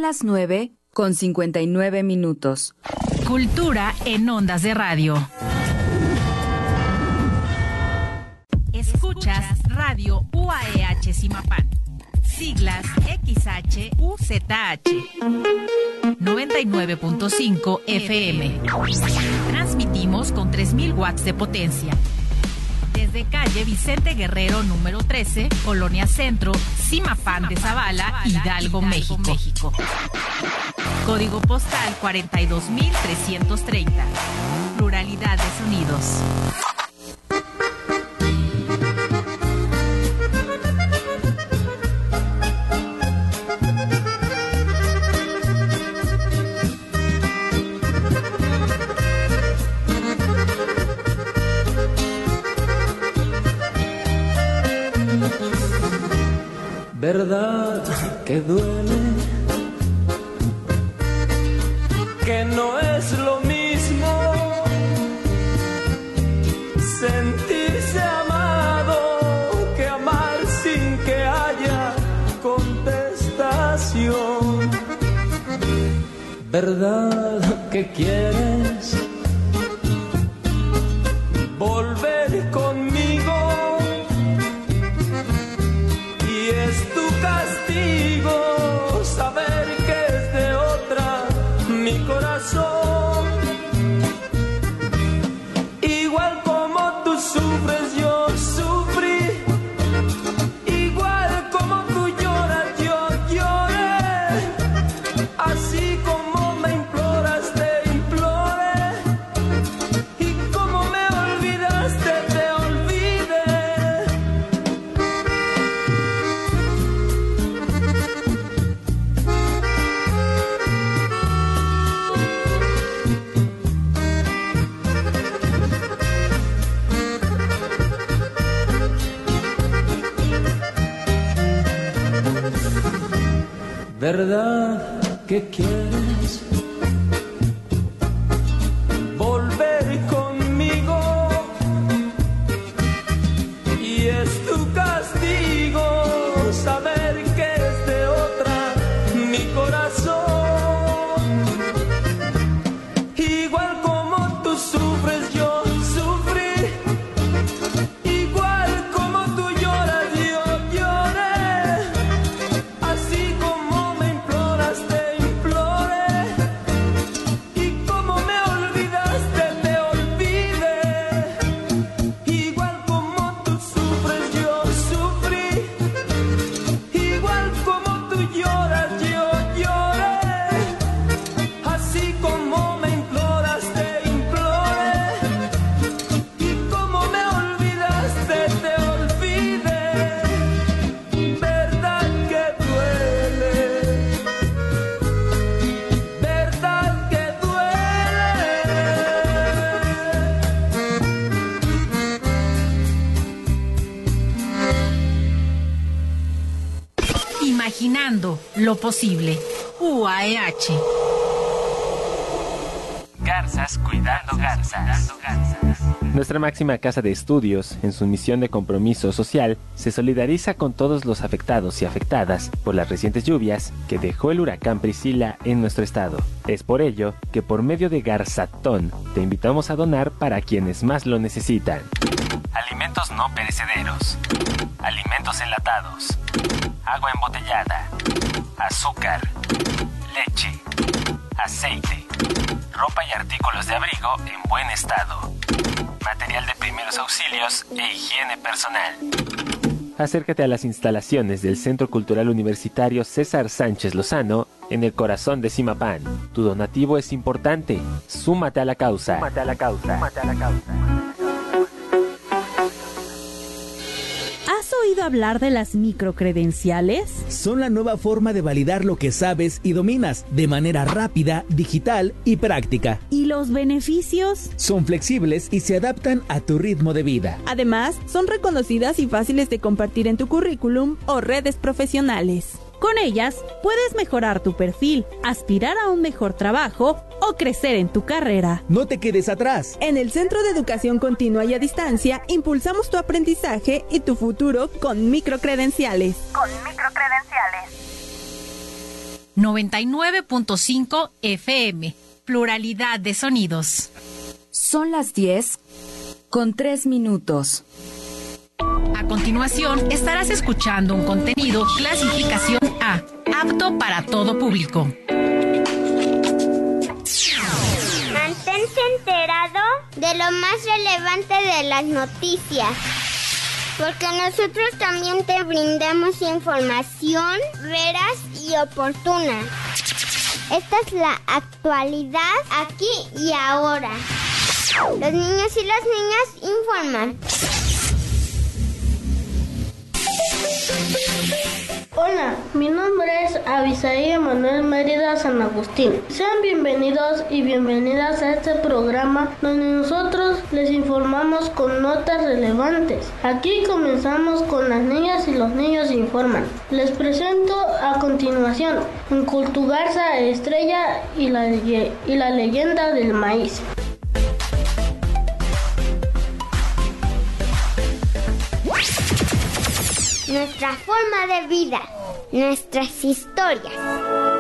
las 9:59. Cultura en ondas de radio. Escuchas Radio UAEH Zimapán. Siglas XHUZH. 99.5 FM. Transmitimos con 3,000 watts de potencia. Desde calle Vicente Guerrero número 13, Colonia Centro, Zimapán de Zavala, Hidalgo, México. Código postal 42,330. Pluralidad de sonidos. Verdad que duele, que no es lo mismo sentirse amado que amar sin que haya contestación. Verdad que quieres volver conmigo. Saber que es de otra mi corazón. Igual como tú sufres, yo sufrí. Igual como tú lloras, yo lloré. Así como me imploras, te imploré. Y como me olvidaste, te olvidé. ¿Verdad que quieres volver conmigo? Y es tu castigo saber que es de otra mi corazón. Igual como tú sufres, yo sufrí. Igual como tú lloras, yo lloré. Así como me imploras, te imploré. Y como me olvidaste, te olvidé. Igual como tú sufres, yo sufrí. Igual como tú lloras, yo lloré. Así como me imploras, te imploré. Y como me olvidaste, te olvidé. Verdad que duele. Verdad que duele. Imaginando lo posible. UAEH. Garzas cuidando garzas. Nuestra máxima casa de estudios, en su misión de compromiso social, se solidariza con todos los afectados y afectadas por las recientes lluvias que dejó el huracán Priscila en nuestro estado. Es por ello que por medio de Garzatón te invitamos a donar para quienes más lo necesitan. Alimentos no perecederos. Alimentos enlatados. Agua embotellada. Azúcar. Leche. Aceite. Ropa y artículos de abrigo en buen estado. Material de primeros auxilios e higiene personal. Acércate a las instalaciones del Centro Cultural Universitario César Sánchez Lozano en el corazón de Zimapán. Tu donativo es importante. Súmate a la causa. Súmate a la causa. Súmate a la causa. ¿Has oído hablar de las microcredenciales? Son la nueva forma de validar lo que sabes y dominas de manera rápida, digital y práctica. ¿Y los beneficios? Son flexibles y se adaptan a tu ritmo de vida. Además, son reconocidas y fáciles de compartir en tu currículum o redes profesionales. Con ellas, puedes mejorar tu perfil, aspirar a un mejor trabajo o crecer en tu carrera. No te quedes atrás. En el Centro de Educación Continua y a Distancia, impulsamos tu aprendizaje y tu futuro con microcredenciales. 99.5 FM. Pluralidad de sonidos. Son las 10:03. A continuación, estarás escuchando un contenido clasificación A, apto para todo público. Mantente enterado de lo más relevante de las noticias, porque nosotros también te brindamos información veraz y oportuna. Esta es la actualidad aquí y ahora. Los niños y las niñas informan. Hola, mi nombre es Abisaí Emanuel Mérida San Agustín. Sean bienvenidos y bienvenidas a este programa donde nosotros les informamos con notas relevantes. Aquí comenzamos con las niñas y los niños informan. Les presento a continuación Cultugarza Estrella y la leyenda del maíz. Nuestra forma de vida, nuestras historias.